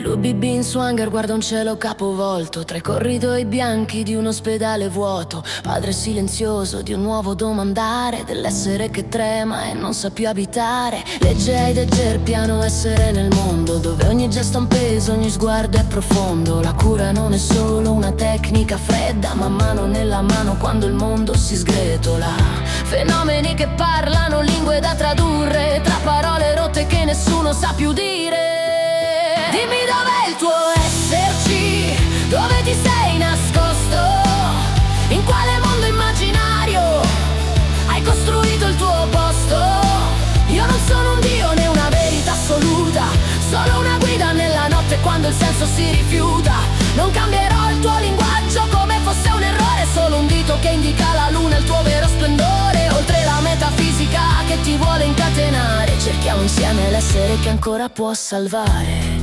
Lui bibì in swanger guarda un cielo capovolto, tra i corridoi bianchi di un ospedale vuoto. Padre silenzioso di un nuovo domandare, dell'essere che trema e non sa più abitare. Legge Heidegger, piano essere nel mondo, dove ogni gesto ha un peso, ogni sguardo è profondo. La cura non è solo una tecnica fredda, ma mano nella mano quando il mondo si sgretola. Fenomeni che parlano lingue da tradurre, tra parole rotte che nessuno sa più dire. Dimmi dov'è il tuo esserci, dove ti sei nascosto, in quale mondo immaginario hai costruito il tuo posto. Io non sono un dio né una verità assoluta, solo una guida nella notte quando il senso si rifiuta. Non cambierò il tuo linguaggio come fosse un errore, solo un dito che indica la luna, il tuo vero splendore. Oltre la metafisica che ti vuole incatenare, cerchiamo insieme l'essere che ancora può salvare.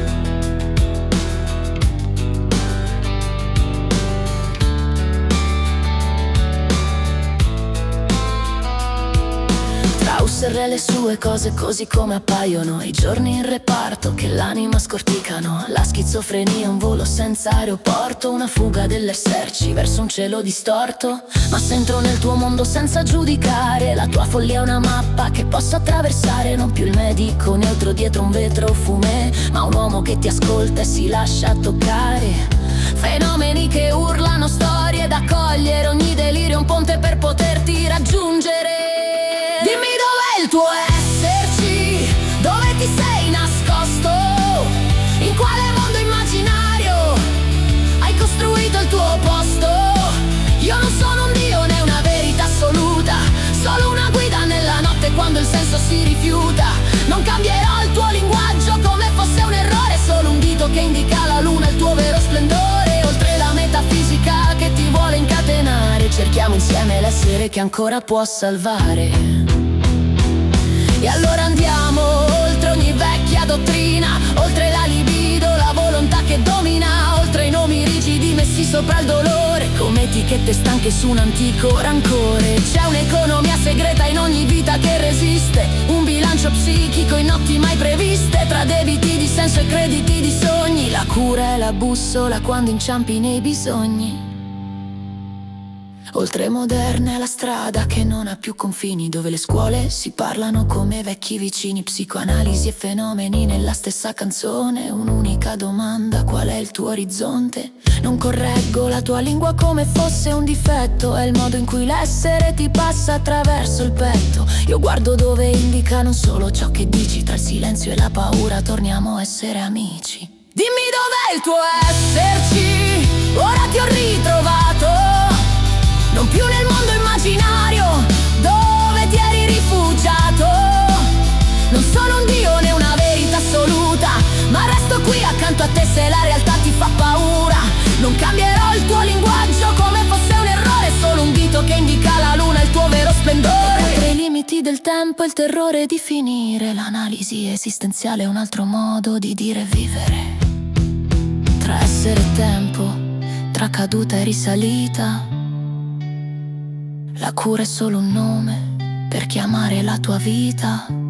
Osserra le sue cose così come appaiono, i giorni in reparto che l'anima scorticano. La schizofrenia, un volo senza aeroporto, una fuga dell'esserci verso un cielo distorto. Ma se entro nel tuo mondo senza giudicare, la tua follia è una mappa che posso attraversare. Non più il medico neutro dietro un vetro fumé, ma un uomo che ti ascolta e si lascia toccare. Fenomeni che urlano, storie da cogliere, ogni delirio è un ponte per poterti raggiungere. Dimmi dov'è il tuo esserci, dove ti sei nascosto, in quale mondo immaginario hai costruito il tuo posto. Io non sono un dio né una verità assoluta, solo una guida nella notte quando il senso si rifiuta. Non cambierò il tuo linguaggio come fosse un errore, solo un dito che indica la luna, il tuo vero splendore. Oltre la metafisica che ti vuole incatenare, cerchiamo insieme l'essere che ancora può salvare. E allora andiamo oltre ogni vecchia dottrina, oltre la libido, la volontà che domina, oltre i nomi rigidi messi sopra il dolore, come etichette stanche su un antico rancore. C'è un'economia segreta in ogni vita che resiste, un bilancio psichico in notti mai previste, tra debiti di senso e crediti di sogni. La cura è la bussola quando inciampi nei bisogni. Oltre moderne è la strada che non ha più confini, dove le scuole si parlano come vecchi vicini. Psicoanalisi e fenomeni nella stessa canzone, un'unica domanda: qual è il tuo orizzonte? Non correggo la tua lingua come fosse un difetto, è il modo in cui l'essere ti passa attraverso il petto. Io guardo dove indica non solo ciò che dici, tra il silenzio e la paura torniamo a essere amici. Dimmi dov'è il tuo esserci, ora ti ho ritrovato, non più nel mondo immaginario dove ti eri rifugiato. Non sono un dio né una verità assoluta, ma resto qui accanto a te se la realtà ti fa paura. Non cambierò il tuo linguaggio come fosse un errore, solo un dito che indica la luna, il tuo vero splendore. Oltre i limiti del tempo e il terrore di finire, l'analisi esistenziale è un altro modo di dire vivere. Tra essere e tempo, tra caduta e risalita, la cura è solo un nome per chiamare la tua vita.